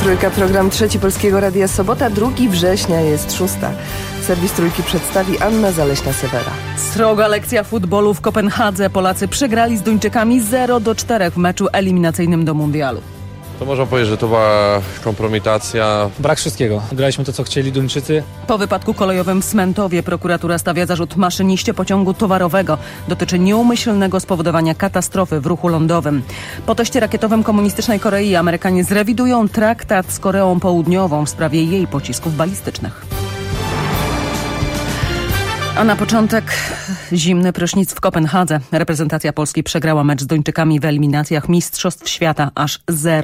Trójka, program Trzeci Polskiego Radia, sobota, 2 września, jest 6. Serwis Trójki przedstawi Anna Zaleśna-Sewera. Sroga lekcja futbolu w Kopenhadze. Polacy przegrali z Duńczykami 0-4 w meczu eliminacyjnym do mundialu. To można powiedzieć, że to była kompromitacja. Brak wszystkiego. Graliśmy to, co chcieli Duńczycy. Po wypadku kolejowym w Smentowie prokuratura stawia zarzut maszyniście pociągu towarowego. Dotyczy nieumyślnego spowodowania katastrofy w ruchu lądowym. Po teście rakietowym komunistycznej Korei Amerykanie zrewidują traktat z Koreą Południową w sprawie jej pocisków balistycznych. A na początek zimny prysznic w Kopenhadze. Reprezentacja Polski przegrała mecz z Duńczykami w eliminacjach Mistrzostw Świata aż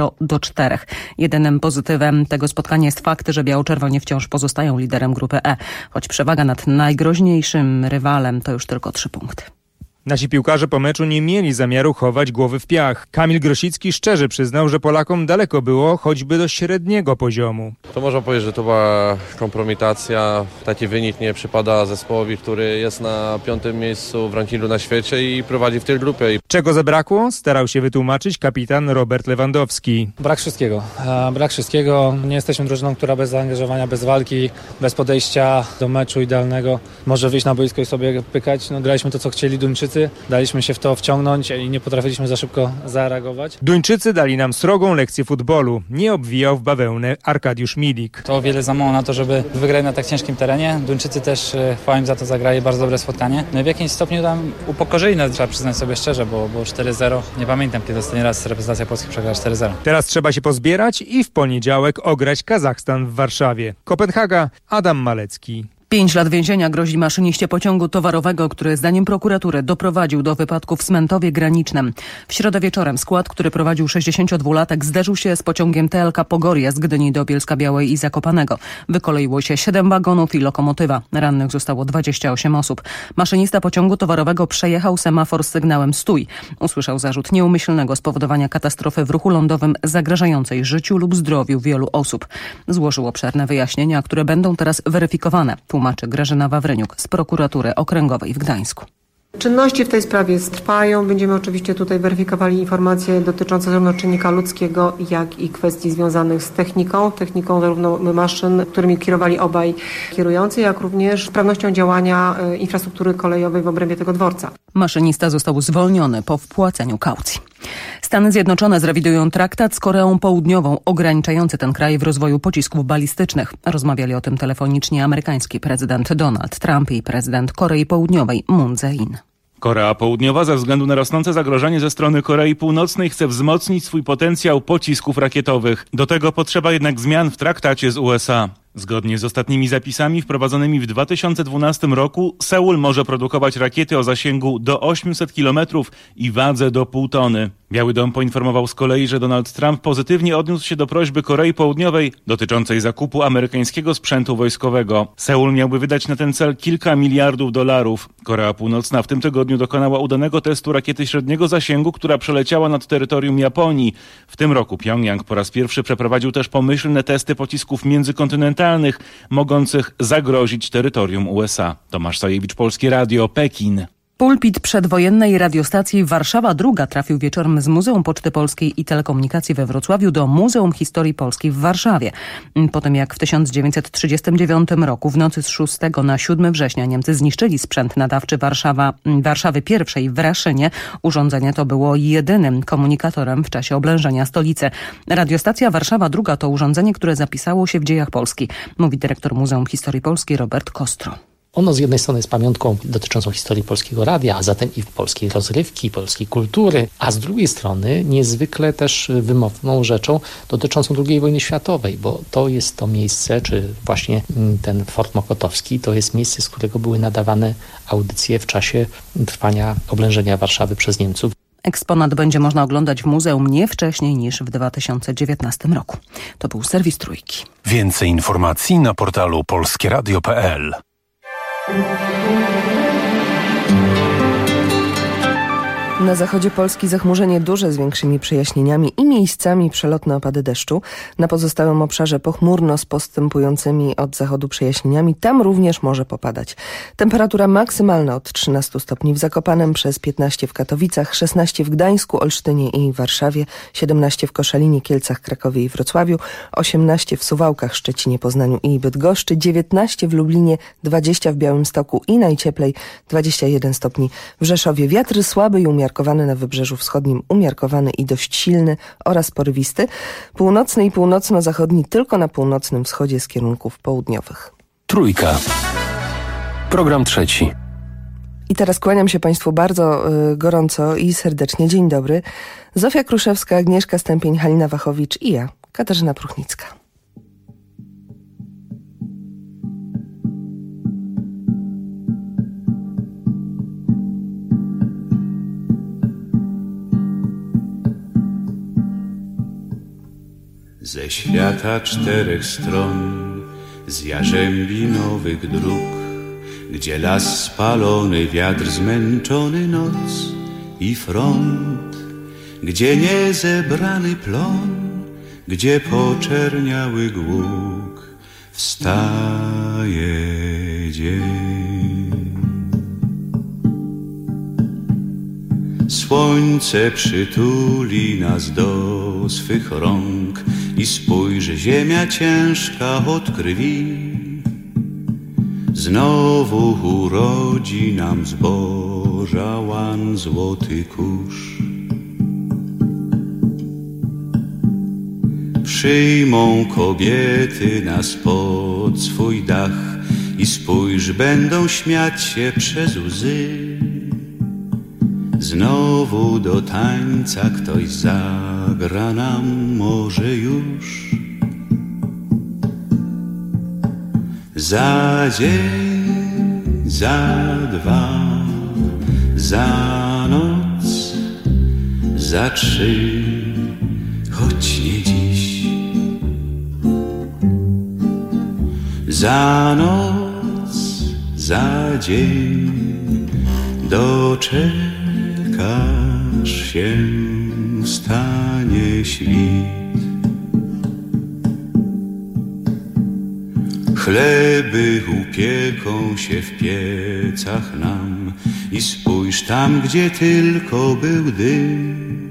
0-4. Jedynym pozytywem tego spotkania jest fakt, że biało-czerwoni wciąż pozostają liderem grupy E. Choć przewaga nad najgroźniejszym rywalem to już tylko 3 punkty. Nasi piłkarze po meczu nie mieli zamiaru chować głowy w piach. Kamil Grosicki szczerze przyznał, że Polakom daleko było choćby do średniego poziomu. To można powiedzieć, że to była kompromitacja. Taki wynik nie przypada zespołowi, który jest na 5. miejscu w rankingu na świecie i prowadzi w tej grupie. Czego zabrakło? Starał się wytłumaczyć kapitan Robert Lewandowski. Brak wszystkiego. Brak wszystkiego. Nie jesteśmy drużyną, która bez zaangażowania, bez walki, bez podejścia do meczu idealnego może wyjść na boisko i sobie pykać. Graliśmy to, co chcieli Duńczycy. Daliśmy się w to wciągnąć i nie potrafiliśmy za szybko zareagować. Duńczycy dali nam srogą lekcję futbolu. Nie obwijał w bawełnę Arkadiusz Milik. To o wiele za mało na to, żeby wygrać na tak ciężkim terenie. Duńczycy też, chwała im za to, zagrali bardzo dobre spotkanie. No i w jakimś stopniu tam upokorzyli nas, trzeba przyznać sobie szczerze, bo 4-0. Nie pamiętam, kiedy ostatni raz reprezentacja Polski przegrała 4-0. Teraz trzeba się pozbierać i w poniedziałek ograć Kazachstan w Warszawie. Kopenhaga, Adam Malecki. 5 lat więzienia grozi maszyniście pociągu towarowego, który zdaniem prokuratury doprowadził do wypadku w Smentowie Granicznym. W środę wieczorem skład, który prowadził 62-latek, zderzył się z pociągiem TLK Pogoria z Gdyni do Bielska-Białej i Zakopanego. Wykoleiło się 7 wagonów i lokomotywa. Rannych zostało 28 osób. Maszynista pociągu towarowego przejechał semafor z sygnałem stój. Usłyszał zarzut nieumyślnego spowodowania katastrofy w ruchu lądowym zagrażającej życiu lub zdrowiu wielu osób. Złożył obszerne wyjaśnienia, które będą teraz weryfikowane. Tłumaczy Grażyna Wawryniuk z prokuratury okręgowej w Gdańsku. Czynności w tej sprawie trwają. Będziemy oczywiście tutaj weryfikowali informacje dotyczące zarówno czynnika ludzkiego, jak i kwestii związanych z techniką zarówno maszyn, którymi kierowali obaj kierujący, jak również sprawnością działania infrastruktury kolejowej w obrębie tego dworca. Maszynista został zwolniony po wpłaceniu kaucji. Stany Zjednoczone zrewidują traktat z Koreą Południową ograniczający ten kraj w rozwoju pocisków balistycznych. Rozmawiali o tym telefonicznie amerykański prezydent Donald Trump i prezydent Korei Południowej Moon Jae-in. Korea Południowa ze względu na rosnące zagrożenie ze strony Korei Północnej chce wzmocnić swój potencjał pocisków rakietowych. Do tego potrzeba jednak zmian w traktacie z USA. Zgodnie z ostatnimi zapisami wprowadzonymi w 2012 roku Seul może produkować rakiety o zasięgu do 800 km i wadze do 0,5 tony. Biały Dom poinformował z kolei, że Donald Trump pozytywnie odniósł się do prośby Korei Południowej dotyczącej zakupu amerykańskiego sprzętu wojskowego. Seul miałby wydać na ten cel kilka miliardów dolarów. Korea Północna w tym tygodniu dokonała udanego testu rakiety średniego zasięgu, która przeleciała nad terytorium Japonii. W tym roku Pjongjang po raz pierwszy przeprowadził też pomyślne testy pocisków międzykontynentalnych, mogących zagrozić terytorium USA. Tomasz Sajewicz, Polskie Radio, Pekin. Pulpit przedwojennej radiostacji Warszawa II trafił wieczorem z Muzeum Poczty Polskiej i Telekomunikacji we Wrocławiu do Muzeum Historii Polski w Warszawie. Po tym jak w 1939 roku w nocy z 6 na 7 września Niemcy zniszczyli sprzęt nadawczy Warszawy I w Raszynie, urządzenie to było jedynym komunikatorem w czasie oblężenia stolicy. Radiostacja Warszawa II to urządzenie, które zapisało się w dziejach Polski, mówi dyrektor Muzeum Historii Polskiej Robert Kostro. Ono z jednej strony jest pamiątką dotyczącą historii polskiego radia, a zatem i polskiej rozrywki, polskiej kultury, a z drugiej strony niezwykle też wymowną rzeczą dotyczącą II wojny światowej, bo to jest to miejsce, czy właśnie ten Fort Mokotowski, to jest miejsce, z którego były nadawane audycje w czasie trwania oblężenia Warszawy przez Niemców. Eksponat będzie można oglądać w muzeum nie wcześniej niż w 2019 roku. To był serwis Trójki. Więcej informacji na portalu Na zachodzie Polski zachmurzenie duże z większymi przejaśnieniami i miejscami przelotne opady deszczu. Na pozostałym obszarze pochmurno z postępującymi od zachodu przejaśnieniami. Tam również może popadać. Temperatura maksymalna od 13 stopni w Zakopanem, przez 15 w Katowicach, 16 w Gdańsku, Olsztynie i Warszawie, 17 w Koszalinie, Kielcach, Krakowie i Wrocławiu, 18 w Suwałkach, Szczecinie, Poznaniu i Bydgoszczy, 19 w Lublinie, 20 w Białymstoku i najcieplej 21 stopni w Rzeszowie. Wiatr słaby i umiarkowany na Wybrzeżu Wschodnim, umiarkowany i dość silny oraz porywisty. Północny i północno-zachodni tylko na północnym wschodzie z kierunków południowych. Trójka. Program trzeci. I teraz kłaniam się Państwu bardzo gorąco i serdecznie. Dzień dobry. Zofia Kruszewska, Agnieszka Stępień, Halina Wachowicz i ja, Katarzyna Pruchnicka. Ze świata 4 stron, z jarzębi nowych dróg, gdzie las spalony, wiatr zmęczony, noc i front, gdzie niezebrany plon, gdzie poczerniały głuk, wstaje dzień. Słońce przytuli nas do swych rąk i spójrz, ziemia ciężka od krwi znowu urodzi nam zboża łan, złoty kurz. Przyjmą kobiety nas pod swój dach i spójrz, będą śmiać się przez łzy. Znowu do tańca ktoś zagra nam może już. Za dzień, za 2, za noc, za 3, choć nie dziś. Za noc, za dzień doczekasz się, stanie świt. Chleby upieką się w piecach nam i spójrz, tam gdzie tylko był dym,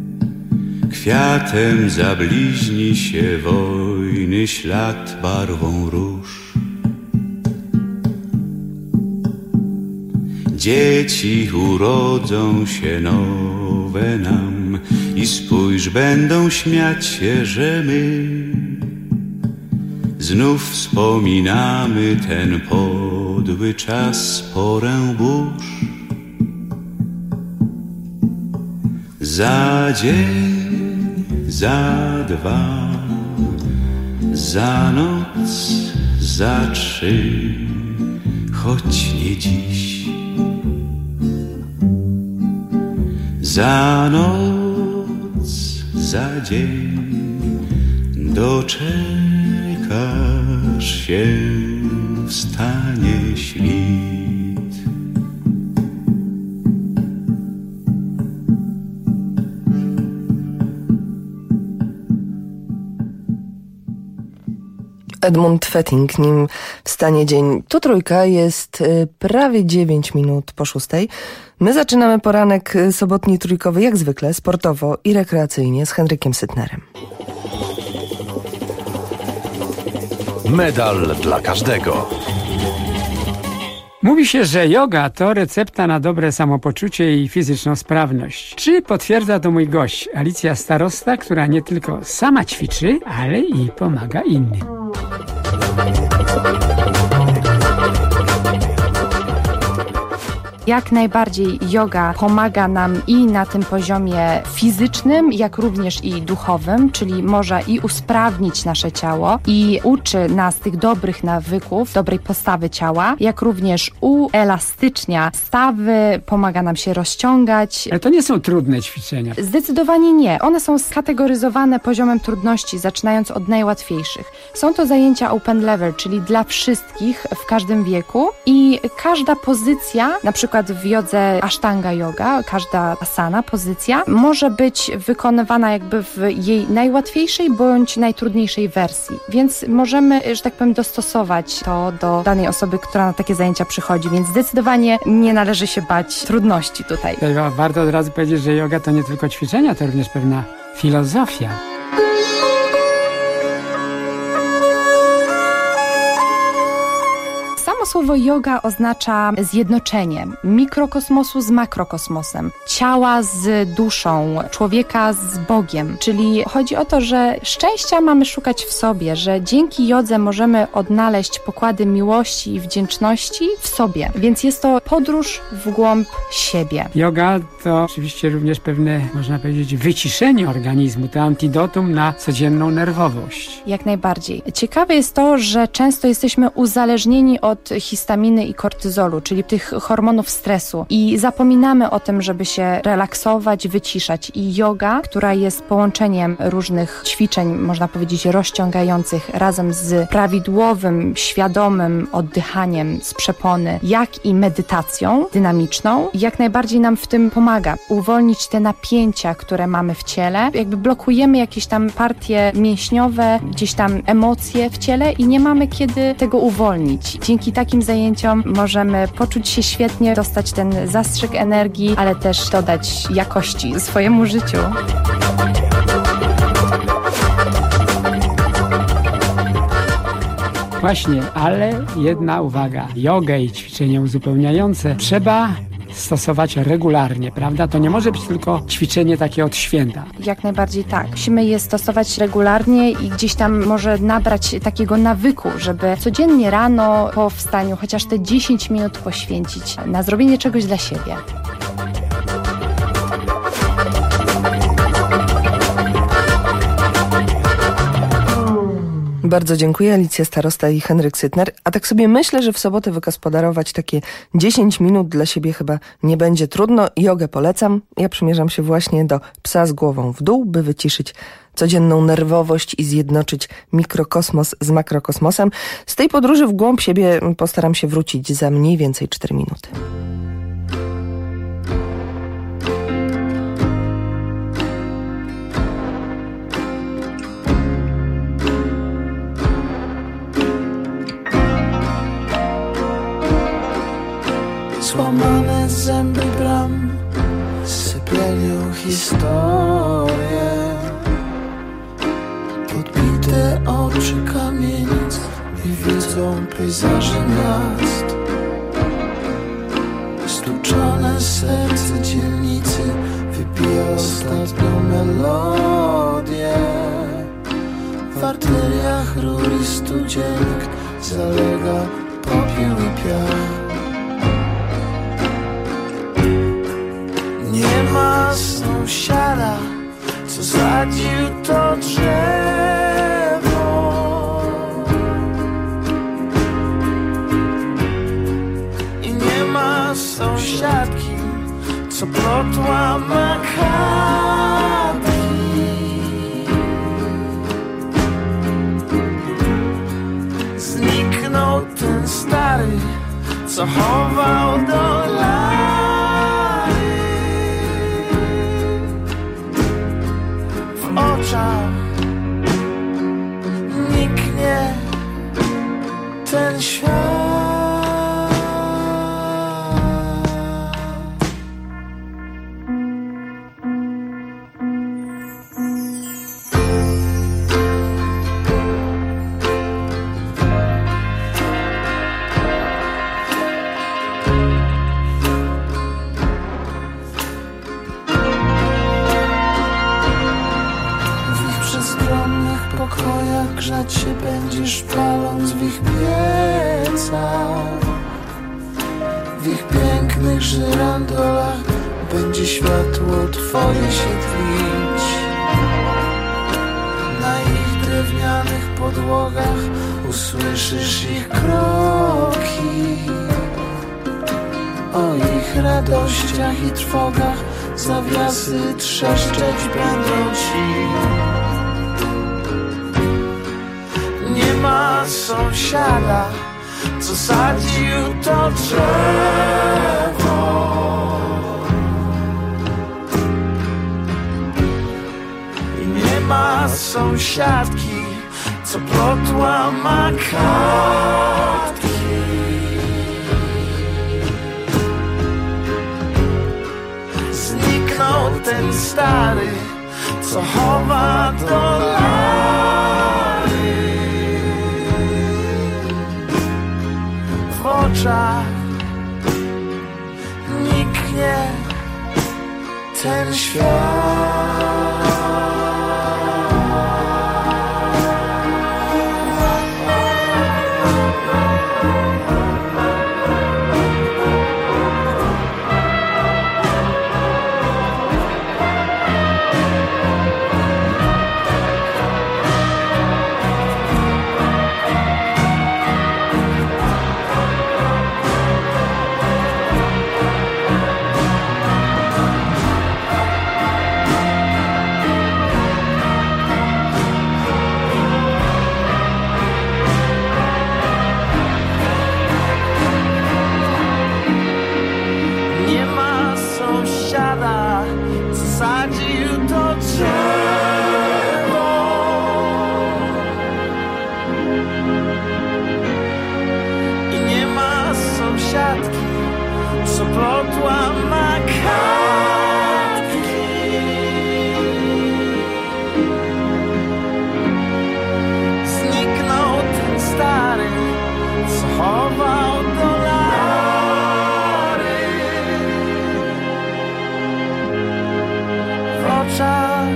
kwiatem zabliźni się wojny ślad barwą róż. Dzieci urodzą się nowe nam i spójrz, będą śmiać się, że my znów wspominamy ten podły czas, porę burz. Za dzień, za 2, za noc, za 3, choć nie dziś. Za noc, za dzień doczekasz się, wstanie świt. Edmund Fetting, nim wstanie dzień. Tu Trójka, jest prawie 9 minut po 6. My zaczynamy poranek sobotni trójkowy jak zwykle, sportowo i rekreacyjnie z Henrykiem Sytnerem. Medal dla każdego. Mówi się, że yoga to recepta na dobre samopoczucie i fizyczną sprawność. Czy potwierdza to mój gość, Alicja Starosta, która nie tylko sama ćwiczy, ale i pomaga innym. Jak najbardziej yoga pomaga nam i na tym poziomie fizycznym, jak również i duchowym, czyli może i usprawnić nasze ciało i uczy nas tych dobrych nawyków, dobrej postawy ciała, jak również uelastycznia stawy, pomaga nam się rozciągać. Ale to nie są trudne ćwiczenia. Zdecydowanie nie. One są skategoryzowane poziomem trudności, zaczynając od najłatwiejszych. Są to zajęcia open level, czyli dla wszystkich w każdym wieku i każda pozycja, na przykład przykład w jodze Ashtanga yoga, każda asana, pozycja, może być wykonywana jakby w jej najłatwiejszej bądź najtrudniejszej wersji. Więc możemy, że tak powiem, dostosować to do danej osoby, która na takie zajęcia przychodzi. Więc zdecydowanie nie należy się bać trudności tutaj. Warto od razu powiedzieć, że yoga to nie tylko ćwiczenia, to również pewna filozofia. Samo słowo yoga oznacza zjednoczenie mikrokosmosu z makrokosmosem, ciała z duszą, człowieka z Bogiem. Czyli chodzi o to, że szczęścia mamy szukać w sobie, że dzięki jodze możemy odnaleźć pokłady miłości i wdzięczności w sobie. Więc jest to podróż w głąb siebie. Yoga to oczywiście również pewne, można powiedzieć, wyciszenie organizmu, to antidotum na codzienną nerwowość. Jak najbardziej. Ciekawe jest to, że często jesteśmy uzależnieni od histaminy i kortyzolu, czyli tych hormonów stresu i zapominamy o tym, żeby się relaksować, wyciszać i yoga, która jest połączeniem różnych ćwiczeń, można powiedzieć rozciągających razem z prawidłowym, świadomym oddychaniem z przepony, jak i medytacją dynamiczną, jak najbardziej nam w tym pomaga. Uwolnić te napięcia, które mamy w ciele, jakby blokujemy jakieś tam partie mięśniowe, gdzieś tam emocje w ciele i nie mamy kiedy tego uwolnić. Dzięki takim zajęciom możemy poczuć się świetnie, dostać ten zastrzyk energii, ale też dodać jakości swojemu życiu. Właśnie, ale jedna uwaga. Jogę i ćwiczenia uzupełniające trzeba stosować regularnie, prawda? To nie może być tylko ćwiczenie takie od święta. Jak najbardziej tak. Musimy je stosować regularnie i gdzieś tam może nabrać takiego nawyku, żeby codziennie rano po wstaniu chociaż te 10 minut poświęcić na zrobienie czegoś dla siebie. Bardzo dziękuję, Alicja Starosta i Henryk Sytner. A tak sobie myślę, że w sobotę wygospodarować takie 10 minut dla siebie chyba nie będzie trudno. Jogę polecam. Ja przymierzam się właśnie do psa z głową w dół, by wyciszyć codzienną nerwowość i zjednoczyć mikrokosmos z makrokosmosem. Z tej podróży w głąb siebie postaram się wrócić za mniej więcej 4 minuty. Złamane zęby bram sypienią historię, podbite oczy kamienic i widzą pejzaże miast, stłuczone serce dzielnicy wypija ostatnią melodię. W arteriach rur i studzienek zalega popiół i piach. Nie ma sąsiada, co sadził to drzewo. I nie ma sąsiadki, co plotła makadki. Zniknął ten stary, co chował do lat. Niknie ten świat. Grzać się będziesz paląc w ich piecach. W ich pięknych żyrandolach będzie światło twoje się tlić. Na ich drewnianych podłogach usłyszysz ich kroki. O ich radościach i trwogach zawiasy trzeszczeć będą ci. Nie ma sąsiada, co sadził to drzewo. sąsiadki, co plotła ma kartki. Zniknął ten stary, co chowa dolary. W oczach niknie ten świat. Zasadził to drzewo i nie ma sąsiadki, co plotła ma kartki. Zniknął ten stary, co chował dolary. W oczach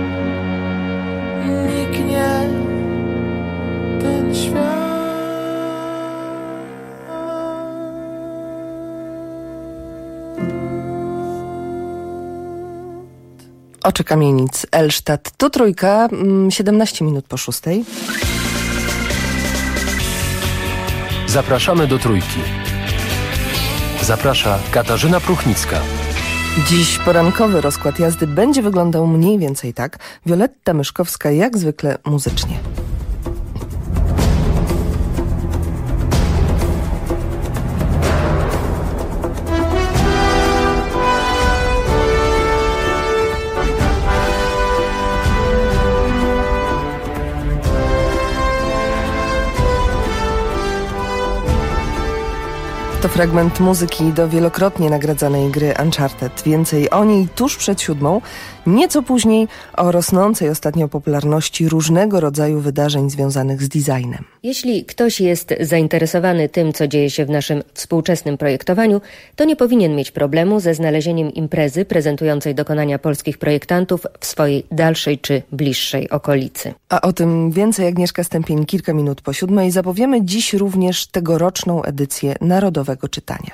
niknie ten świat. Oczy kamienic, Elsztad. Tu Trójka, 17 minut po 6. Zapraszamy do Trójki. Zaprasza Katarzyna Pruchnicka. Dziś porankowy rozkład jazdy będzie wyglądał mniej więcej tak. Wioletta Myszkowska jak zwykle muzycznie. To fragment muzyki do wielokrotnie nagradzanej gry Uncharted. Więcej o niej tuż przed 7, nieco później o rosnącej ostatnio popularności różnego rodzaju wydarzeń związanych z designem. Jeśli ktoś jest zainteresowany tym, co dzieje się w naszym współczesnym projektowaniu, to nie powinien mieć problemu ze znalezieniem imprezy prezentującej dokonania polskich projektantów w swojej dalszej czy bliższej okolicy. A o tym więcej Agnieszka Stępień kilka minut po 7. Zapowiemy dziś również tegoroczną edycję Narodowego Czytania.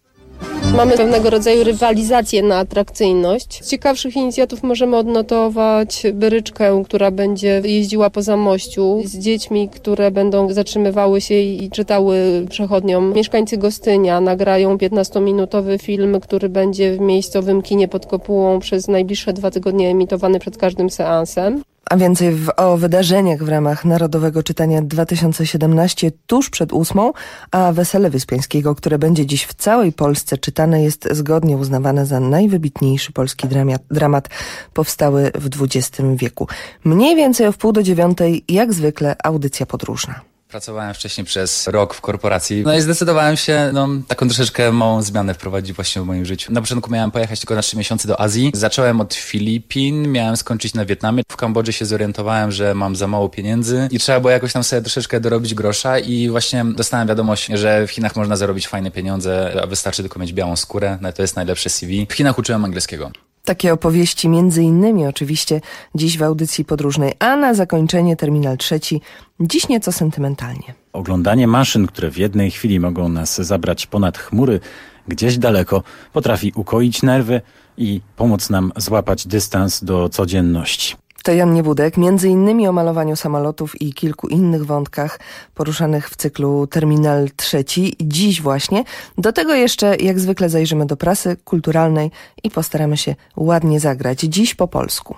Mamy pewnego rodzaju rywalizację na atrakcyjność. Z ciekawszych inicjatyw możemy odnotować Beryczkę, która będzie jeździła po Zamościu z dziećmi, które będą zatrzymywały się i czytały przechodniom. Mieszkańcy Gostynia nagrają 15-minutowy film, który będzie w miejscowym kinie pod Kopułą przez najbliższe 2 tygodnie emitowany przed każdym seansem. A więcej o wydarzeniach w ramach Narodowego Czytania 2017 tuż przed 8, a Wesele Wyspiańskiego, które będzie dziś w całej Polsce czytane, jest zgodnie uznawane za najwybitniejszy polski dramat powstały w XX wieku. Mniej więcej o 8:30, jak zwykle, audycja podróżna. Pracowałem wcześniej przez rok w korporacji. No i zdecydowałem się taką troszeczkę małą zmianę wprowadzić właśnie w moim życiu. Na początku miałem pojechać tylko na 3 miesiące do Azji. Zacząłem od Filipin, miałem skończyć na Wietnamie. W Kambodży się zorientowałem, że mam za mało pieniędzy i trzeba było jakoś tam sobie troszeczkę dorobić grosza i właśnie dostałem wiadomość, że w Chinach można zarobić fajne pieniądze, a wystarczy tylko mieć białą skórę. To jest najlepsze CV. W Chinach uczyłem angielskiego. Takie opowieści między innymi oczywiście dziś w audycji podróżnej, a na zakończenie terminal 3, dziś nieco sentymentalnie. Oglądanie maszyn, które w jednej chwili mogą nas zabrać ponad chmury, gdzieś daleko, potrafi ukoić nerwy i pomóc nam złapać dystans do codzienności. To Jan Niewódek, między innymi o malowaniu samolotów i kilku innych wątkach poruszanych w cyklu Terminal 3. Dziś właśnie. Do tego jeszcze, jak zwykle, zajrzymy do prasy kulturalnej i postaramy się ładnie zagrać. Dziś po polsku.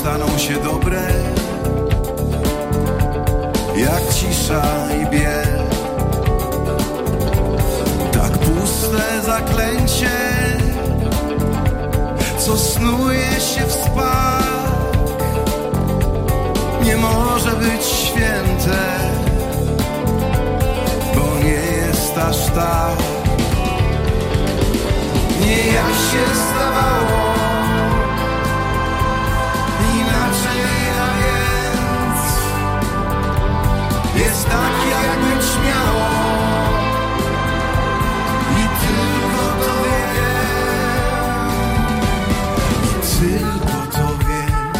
staną się dobre, jak cisza i biel. Tak puste zaklęcie, co snuje się w spak, nie może być święte, bo nie jest aż tak. Nie jak się zdawało, inaczej, a więc jest tak, jak być miało i tylko to wiem, i tylko to wiem,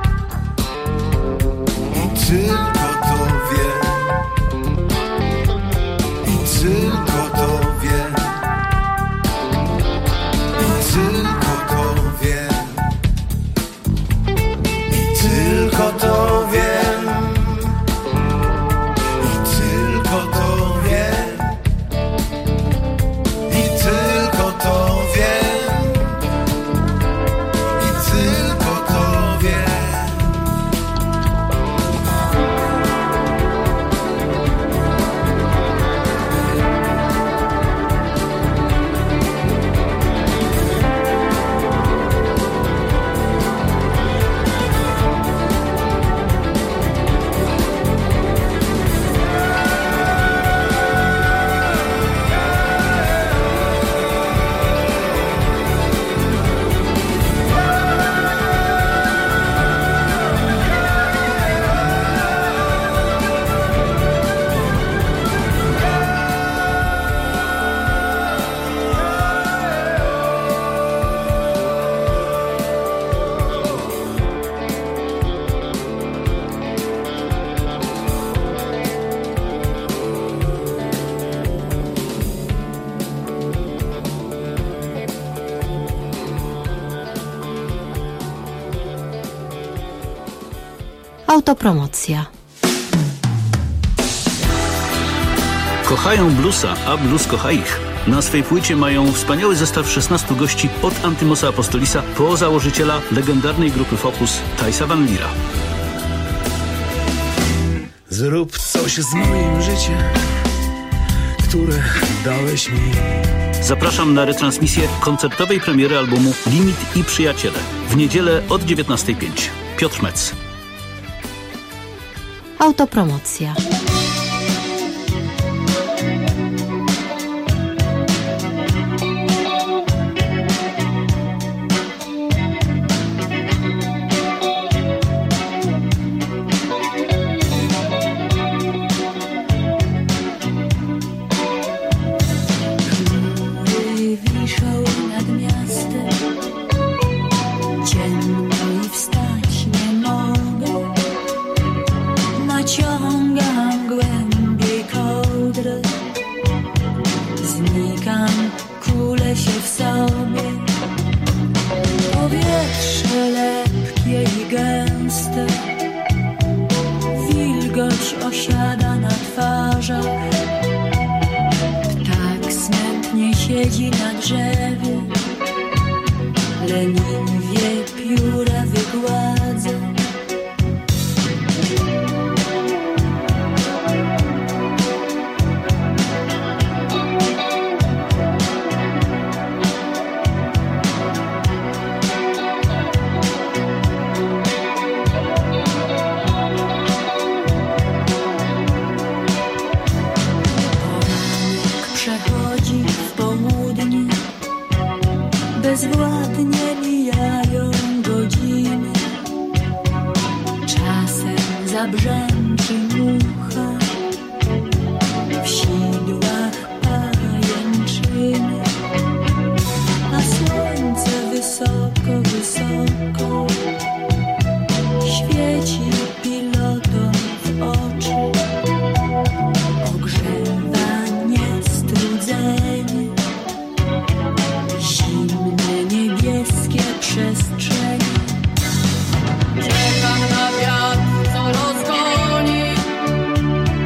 i tylko to wiem, i tylko to wiem, i tylko to wiem, i tylko to wiem, i tylko to wiem, i tylko to wiem, i tylko to wiem. Autopromocja. Kochają bluesa, a blues kocha ich. Na swej płycie mają wspaniały zestaw 16 gości od Antymosa Apostolisa po założyciela legendarnej grupy Focus, Thijsa Van Liera. Zrób coś z moim życiem, które dałeś mi. Zapraszam na retransmisję koncertowej premiery albumu Limit i Przyjaciele w niedzielę od 19:05. Piotr Metz. Autopromocja. Osiada na twarzach, ptak smętnie siedzi na drzewie, leniwie pióra wygładza. Bezwładnie mijają godziny, czasem zabrzęczy mucha, w sidłach pajęczyny, a słońce wysoko, wysoko świeci pilotom w oczy, ogrzewa niestrudzenie. Niebieskie przestrzenie. Czekam na wiatr, co rozgoni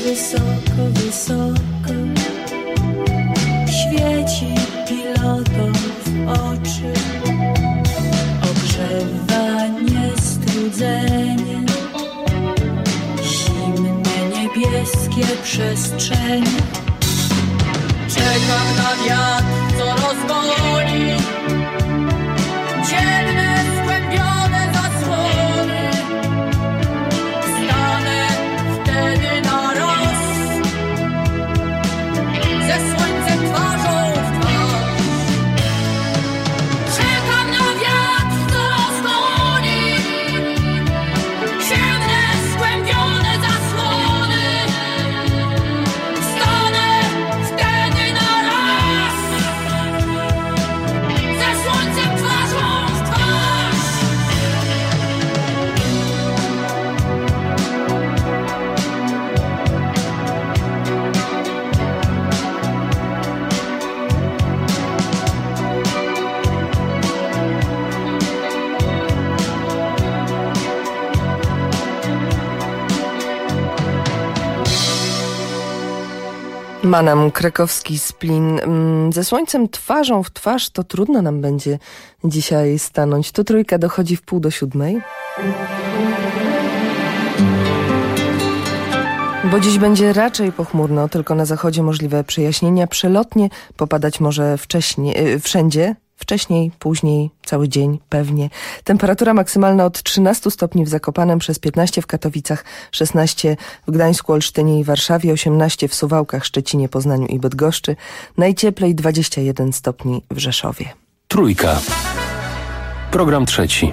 wysoko, wysoko świeci pilotów oczy. Ogrzewa niestrudzenie, zimne niebieskie przestrzenie. Czekam na wiatr, co rozgoni ciemne, skłębione zasłony. Stanę wtedy na raz ze słońcem twarzą w twarz. Czekam na wiatr, co rozgoni ciemne, skłębione zasłony. Stanę wtedy na raz ze słońcem twarzą w twarz. Manam, krakowski Splin. Ze słońcem twarzą w twarz to trudno nam będzie dzisiaj stanąć. Tu trójka dochodzi 6:30. Bo dziś będzie raczej pochmurno, tylko na zachodzie możliwe przejaśnienia. Przelotnie popadać może wszędzie. Wcześniej, później, cały dzień pewnie. Temperatura maksymalna od 13 stopni w Zakopanem, przez 15 w Katowicach, 16 w Gdańsku, Olsztynie i Warszawie, 18 w Suwałkach, Szczecinie, Poznaniu i Bydgoszczy. Najcieplej 21 stopni w Rzeszowie. Trójka. Program trzeci.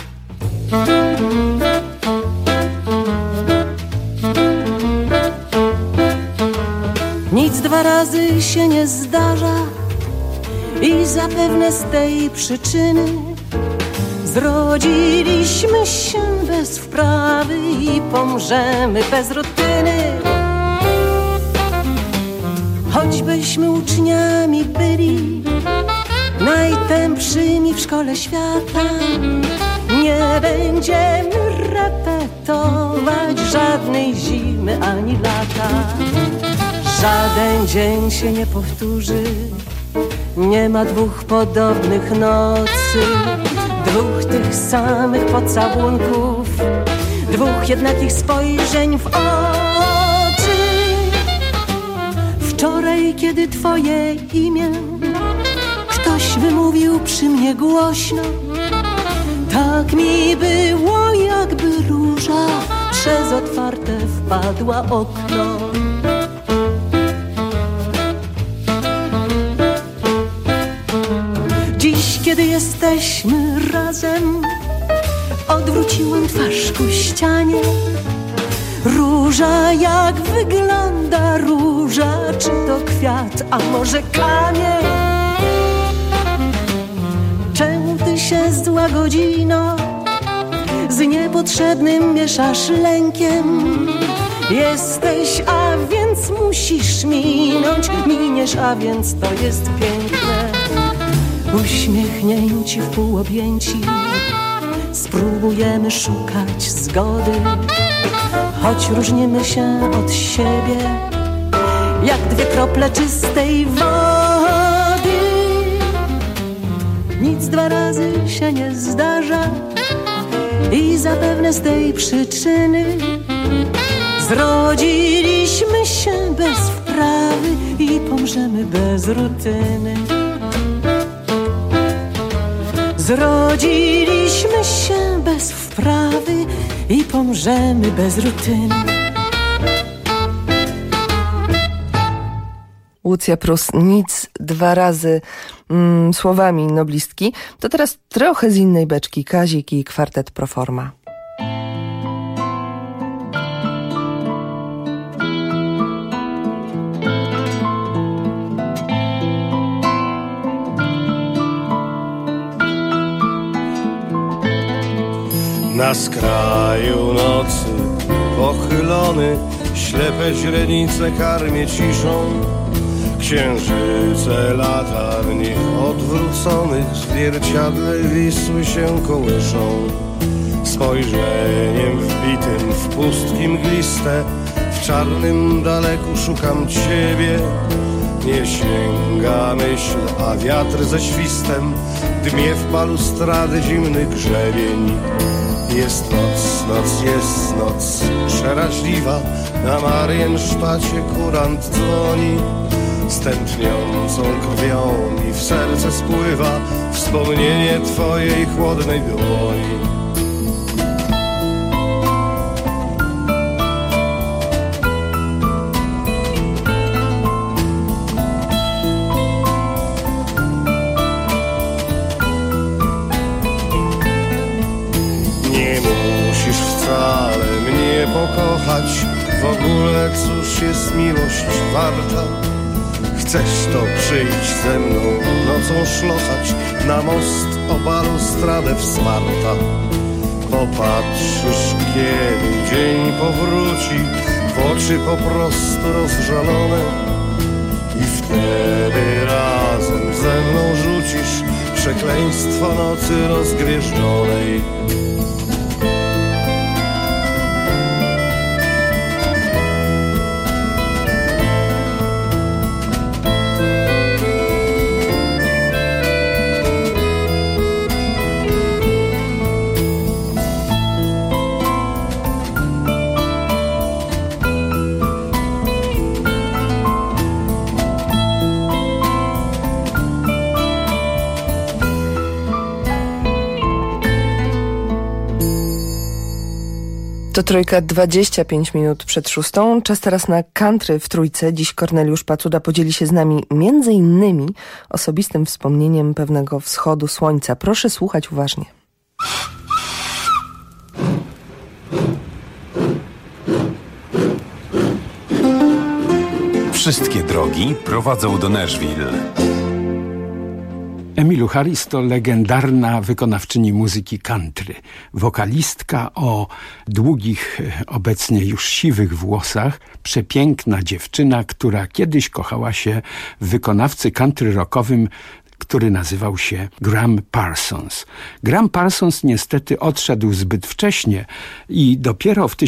Nic dwa razy się nie zdarza i zapewne z tej przyczyny zrodziliśmy się bez wprawy i pomrzemy bez rutyny. Choćbyśmy uczniami byli najtępszymi w szkole świata, nie będziemy repetować żadnej zimy ani lata. Żaden dzień się nie powtórzy, nie ma dwóch podobnych nocy, dwóch tych samych pocałunków, dwóch jednakich spojrzeń w oczy. Wczoraj, kiedy twoje imię ktoś wymówił przy mnie głośno, tak mi było, jakby róża przez otwarte wpadła okno. Dziś, kiedy jesteśmy razem, odwróciłem twarz ku ścianie. Róża, jak wygląda róża? Czy to kwiat, a może kamień? Czemu ty się, zła godzino, z niepotrzebnym mieszasz lękiem? Jesteś, a więc musisz minąć, miniesz, a więc to jest piękne. Uśmiechnięci, wpół objęci, spróbujemy szukać zgody, choć różnimy się od siebie, jak dwie krople czystej wody. Nic dwa razy się nie zdarza i zapewne z tej przyczyny zrodziliśmy się bez wprawy i pomrzemy bez rutyny. Zrodziliśmy się bez wprawy i pomrzemy bez rutyny. Łucja Prus, nic dwa razy słowami noblistki. To teraz trochę z innej beczki. Kazik i kwartet Proforma. Na skraju nocy pochylony, ślepe źrenice karmię ciszą. Księżyce latarni odwróconych w zwierciadle Wisły się kołyszą. Spojrzeniem wbitym w pustki mgliste w czarnym daleku szukam ciebie. Nie sięga myśl, a wiatr ze świstem dmie w balustrady zimny grzebień. Jest noc przeraźliwa, na Mariensztacie kurant dzwoni. Stętniącą krwią mi w serce spływa wspomnienie twojej chłodnej dłoni. Nie musisz wcale mnie pokochać, w ogóle cóż jest miłość warta. Chcesz to przyjdź ze mną nocą szlochać, na most o balustradę wsparta. Popatrzysz, kiedy dzień powróci, w oczy po prostu rozżalone, i wtedy razem ze mną rzucisz przekleństwo nocy rozgwieżdżonej. To Trójka, 25 minut przed 6. Czas teraz na country w Trójce. Dziś Korneliusz Pacuda podzieli się z nami między innymi osobistym wspomnieniem pewnego wschodu słońca. Proszę słuchać uważnie. Wszystkie drogi prowadzą do Nashville. Emmylou Harris to legendarna wykonawczyni muzyki country. Wokalistka o długich, obecnie już siwych włosach. Przepiękna dziewczyna, która kiedyś kochała się w wykonawcy country rockowym, który nazywał się Gram Parsons. Gram Parsons niestety odszedł zbyt wcześnie i dopiero w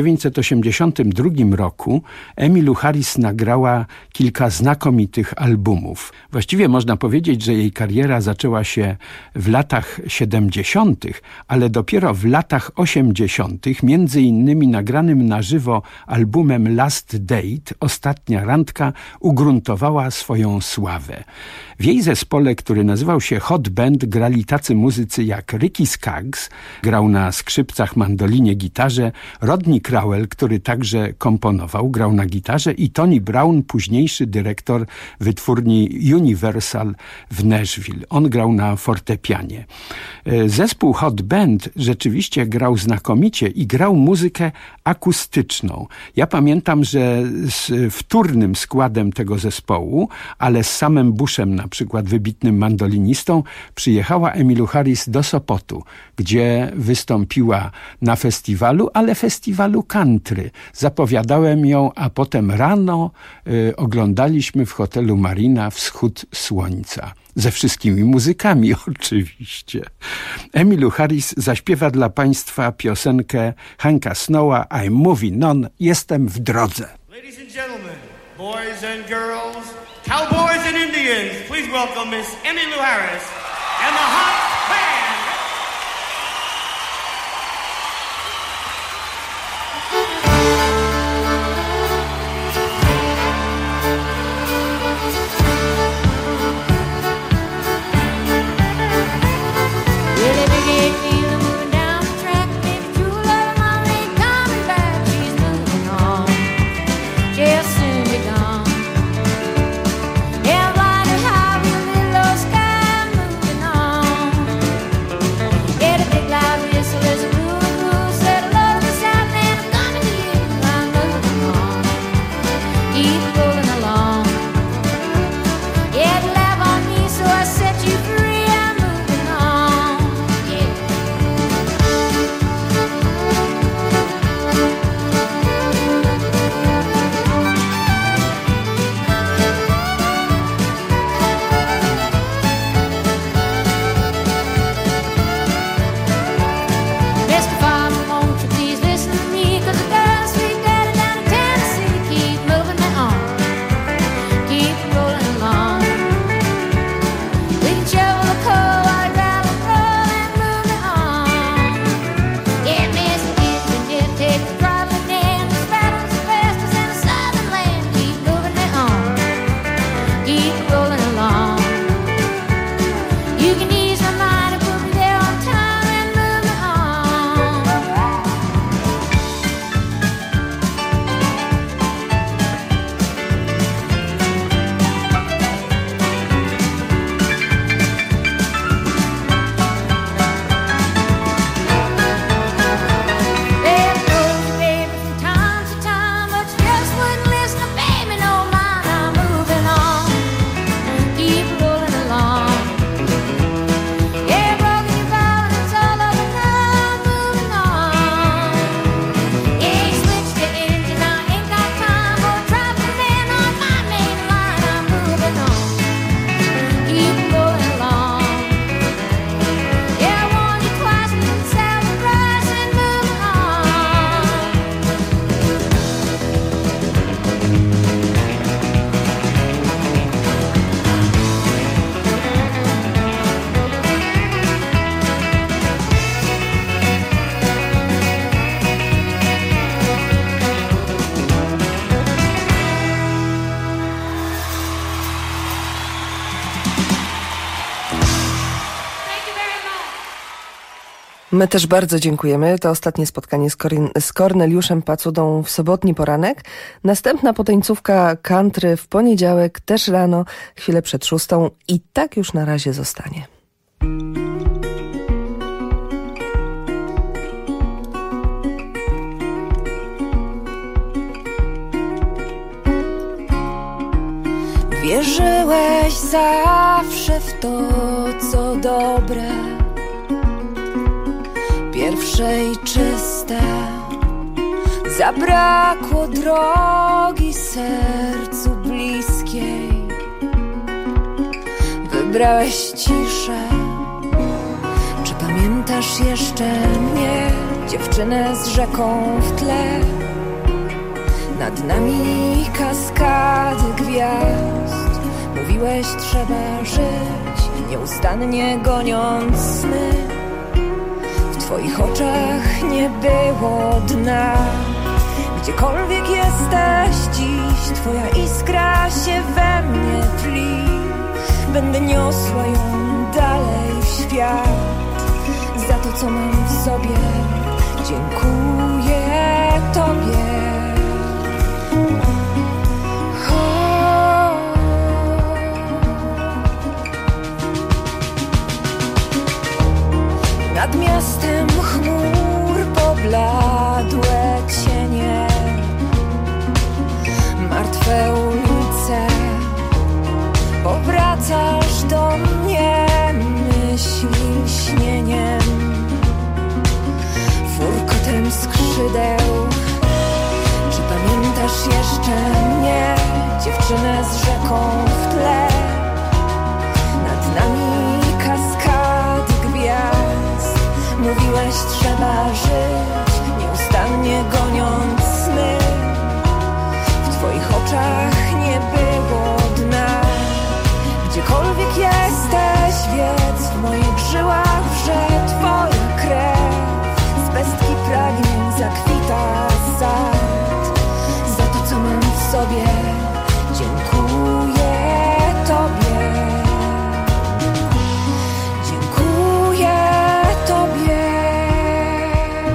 1982 roku Emmylou Harris nagrała kilka znakomitych albumów. Właściwie można powiedzieć, że jej kariera zaczęła się w latach 70., ale dopiero w latach 80., między innymi nagranym na żywo albumem Last Date, Ostatnia randka, ugruntowała swoją sławę. W jej zespole, który nazywał się Hot Band, grali tacy muzycy jak Ricky Skaggs, grał na skrzypcach, mandolinie, gitarze, Rodney Crowell, który także komponował, grał na gitarze, i Tony Brown, późniejszy dyrektor wytwórni Universal w Nashville. On grał na fortepianie. Zespół Hot Band rzeczywiście grał znakomicie i grał muzykę akustyczną. Ja pamiętam, że z wtórnym składem tego zespołu, ale z samym Bushem, na przykład wybitnym mandolinistą, przyjechała Emmylou Harris do Sopotu, gdzie wystąpiła na festiwalu, ale festiwalu country. Zapowiadałem ją, a potem rano oglądaliśmy w hotelu Marina wschód słońca. Ze wszystkimi muzykami oczywiście. Emmylou Harris zaśpiewa dla Państwa piosenkę Hanka Snowa I'm Moving On, jestem w drodze. Ladies and gentlemen, boys and girls, cowboys and Indians, please welcome Miss Emmylou Harris and the Hot Band. Yeah, wonder how we little sky moving on. My też bardzo dziękujemy. To ostatnie spotkanie z Korneliuszem Pacudą w sobotni poranek. Następna potańcówka country w poniedziałek, też rano, chwilę przed 6. I tak już na razie zostanie. Wierzyłeś zawsze w to, co dobre, pierwsze i czyste. Zabrakło drogi sercu bliskiej. Wybrałeś ciszę. Czy pamiętasz jeszcze mnie, dziewczynę z rzeką w tle? Nad nami kaskady gwiazd. Mówiłeś, trzeba żyć, nieustannie goniąc sny. W twoich oczach nie było dna. Gdziekolwiek jesteś dziś, twoja iskra się we mnie tli. Będę niosła ją dalej w świat. Za to, co mam w sobie, dziękuję tobie. Nad miastem chmur pobladłe cienie, martwe ulice. Powracasz do mnie myśli śnieniem, furkotem skrzydeł. Czy pamiętasz jeszcze mnie, dziewczynę z rzeką w tle? Nad nami kaskady gwiazd. Mówiłeś, trzeba żyć, nieustannie goniąc sny. W twoich oczach nie było dna. Gdziekolwiek jesteś, wiedz, w moich żyłach wrze twoja krew. Z pestki pragnień zakwita sad. Za to, co mam w sobie, dziękuję tobie. Dziękuję tobie.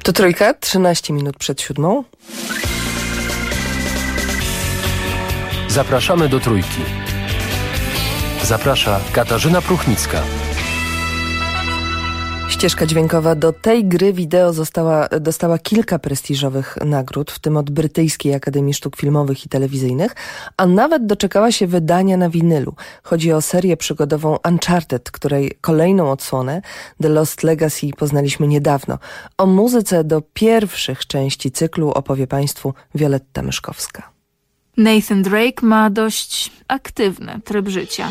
To Trójka, 13 minut przed 7. Zapraszamy do Trójki. Zaprasza Katarzyna Pruchnicka. Ścieżka dźwiękowa do tej gry wideo dostała kilka prestiżowych nagród, w tym od Brytyjskiej Akademii Sztuk Filmowych i Telewizyjnych, a nawet doczekała się wydania na winylu. Chodzi o serię przygodową Uncharted, której kolejną odsłonę, The Lost Legacy, poznaliśmy niedawno. O muzyce do pierwszych części cyklu opowie Państwu Wioletta Myszkowska. Nathan Drake ma dość aktywny tryb życia.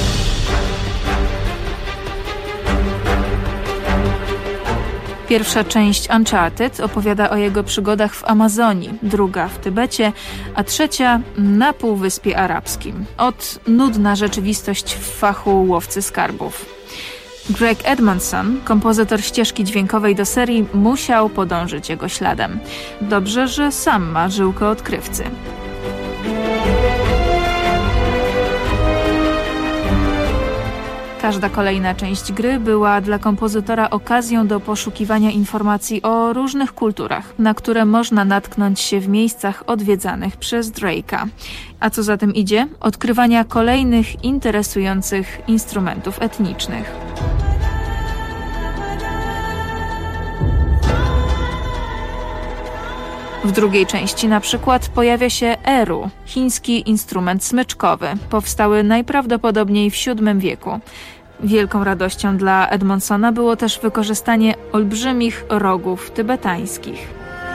Pierwsza część Uncharted opowiada o jego przygodach w Amazonii, druga w Tybecie, a trzecia na Półwyspie Arabskim. Nudna rzeczywistość w fachu łowcy skarbów. Greg Edmonson, kompozytor ścieżki dźwiękowej do serii, musiał podążyć jego śladem. Dobrze, że sam ma żyłkę odkrywcy. Każda kolejna część gry była dla kompozytora okazją do poszukiwania informacji o różnych kulturach, na które można natknąć się w miejscach odwiedzanych przez Drake'a. A co za tym idzie? Odkrywania kolejnych interesujących instrumentów etnicznych. W drugiej części na przykład pojawia się eru, chiński instrument smyczkowy, powstały najprawdopodobniej w VII wieku. Wielką radością dla Edmonsona było też wykorzystanie olbrzymich rogów tybetańskich.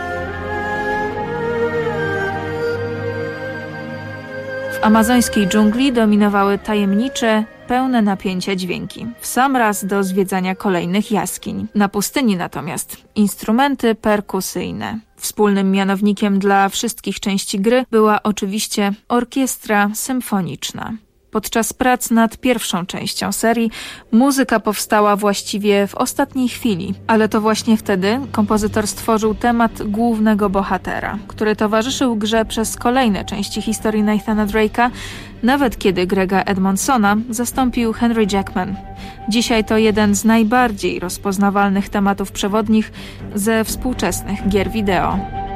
W amazońskiej dżungli dominowały tajemnicze, pełne napięcia dźwięki, w sam raz do zwiedzania kolejnych jaskiń. Na pustyni natomiast instrumenty perkusyjne. Wspólnym mianownikiem dla wszystkich części gry była oczywiście orkiestra symfoniczna. Podczas prac nad pierwszą częścią serii muzyka powstała właściwie w ostatniej chwili, ale to właśnie wtedy kompozytor stworzył temat głównego bohatera, który towarzyszył grze przez kolejne części historii Nathana Drake'a, nawet kiedy Grega Edmonsona zastąpił Henry Jackman. Dzisiaj to jeden z najbardziej rozpoznawalnych tematów przewodnich ze współczesnych gier wideo.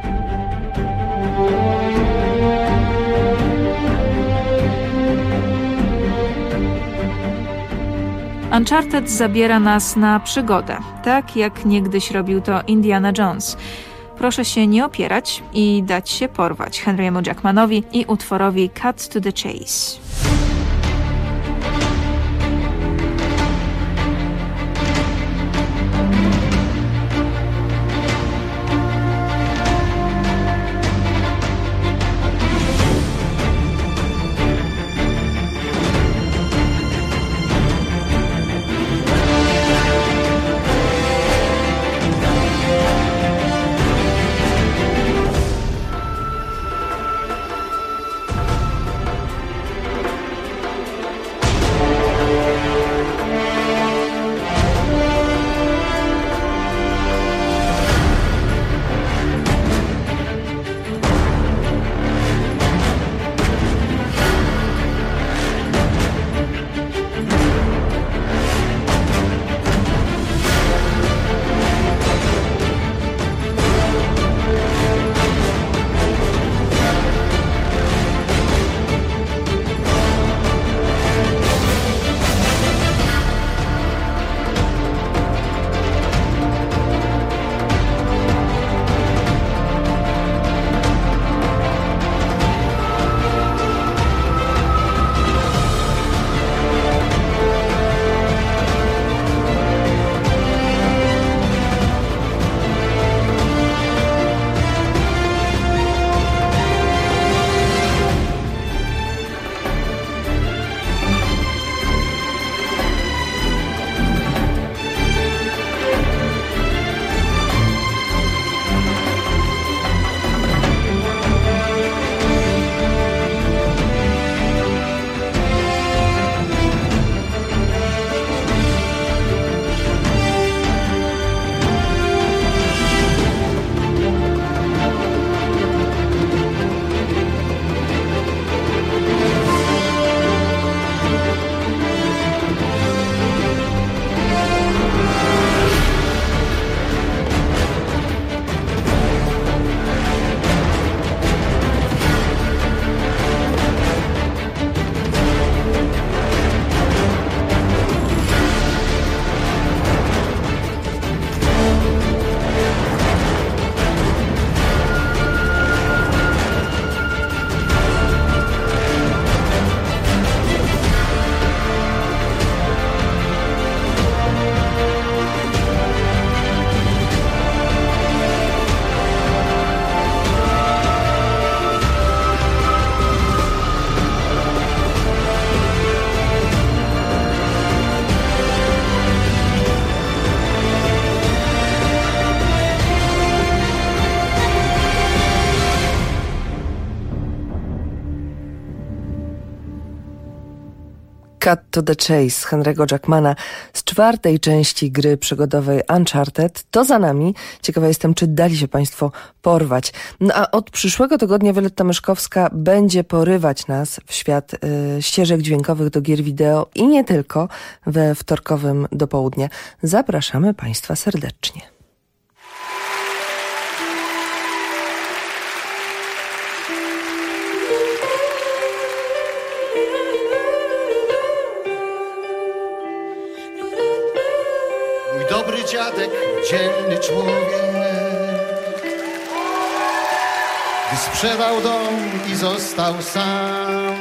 Uncharted zabiera nas na przygodę, tak jak niegdyś robił to Indiana Jones. Proszę się nie opierać i dać się porwać Henry'emu Jackmanowi i utworowi Cut to the Chase. Cut to the Chase Henry'ego Jackmana z 4. części gry przygodowej Uncharted. To za nami. Ciekawa jestem, czy dali się Państwo porwać. No a od przyszłego tygodnia Wioletta Myszkowska będzie porywać nas w świat ścieżek dźwiękowych do gier wideo i nie tylko we wtorkowym do południa. Zapraszamy Państwa serdecznie. Dobry dziadek, dzielny człowiek, gdy sprzedał dom i został sam.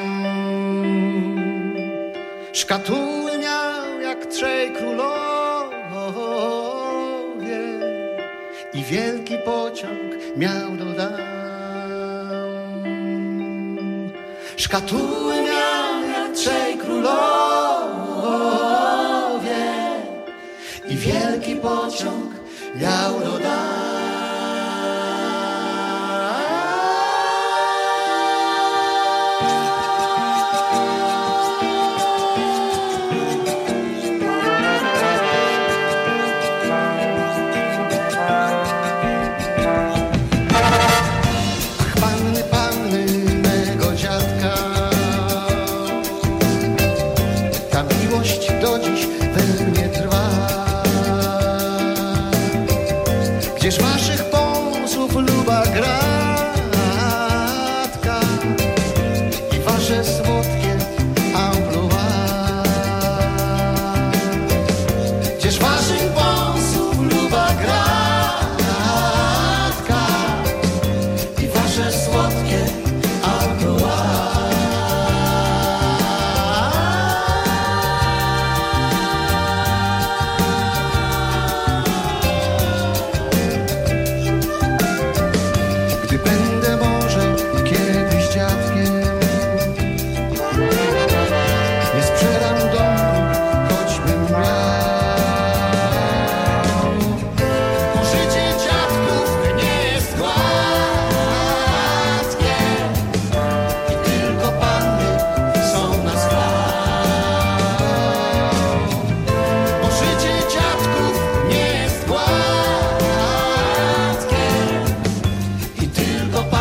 Szkatuły miał jak trzej królowie i wielki pociąg miał do dam. Szkatuły miał jak trzej królowie i wielki pociąg miał do dam. Ach, panny mego dziadka, ta miłość do dziś we mnie trwa. Gdzież waszych pomysłów luba gratka i wasze słodkie ampluwa. Gdzież waszych pomysłów luba gratka i wasze słodkie ampluwa. Tylko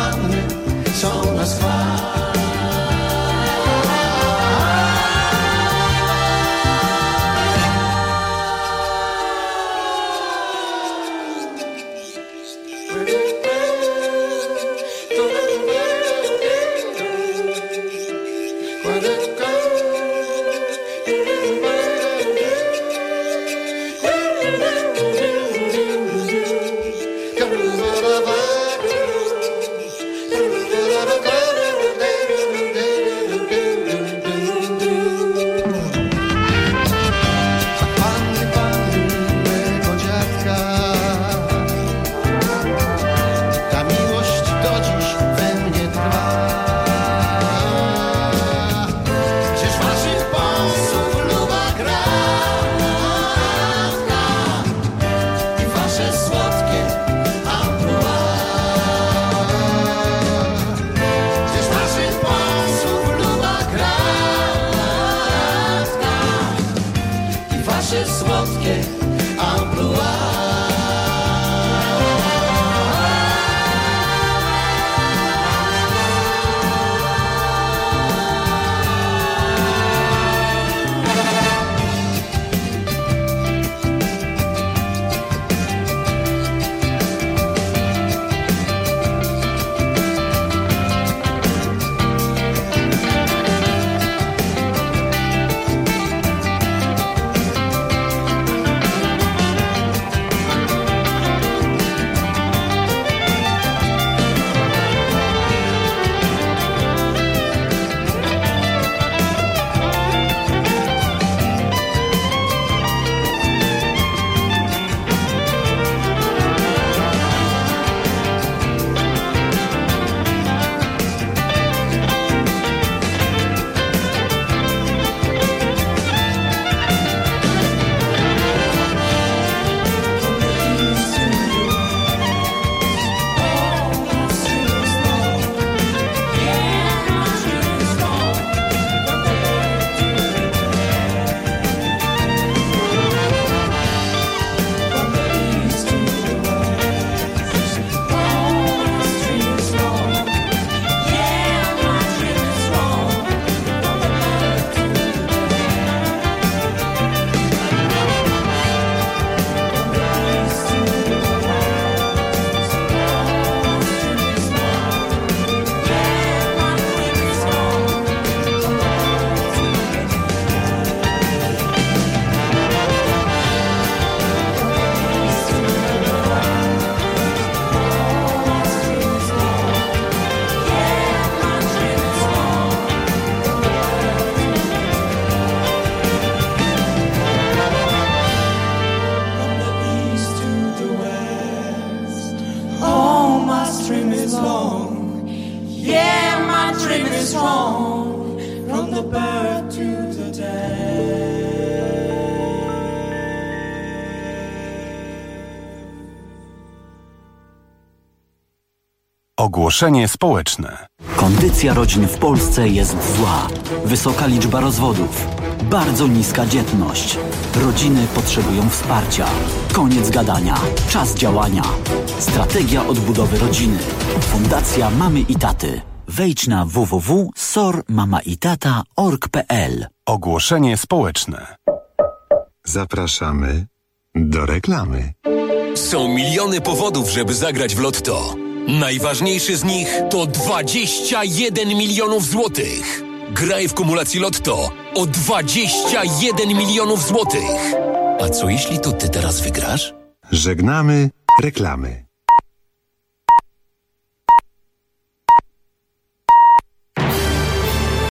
strong from the birth to the death. Ogłoszenie społeczne. Kondycja rodzin w Polsce jest zła. Wysoka liczba rozwodów. Bardzo niska dzietność. Rodziny potrzebują wsparcia. Koniec gadania. Czas działania. Strategia odbudowy rodziny. Fundacja Mamy i Taty. Wejdź na www.sormamaitata.org.pl. Ogłoszenie społeczne. Zapraszamy do reklamy. Są miliony powodów, żeby zagrać w Lotto. Najważniejszy z nich to 21 milionów złotych. Graj w kumulacji Lotto o 21 milionów złotych. A co jeśli to ty teraz wygrasz? Żegnamy reklamy.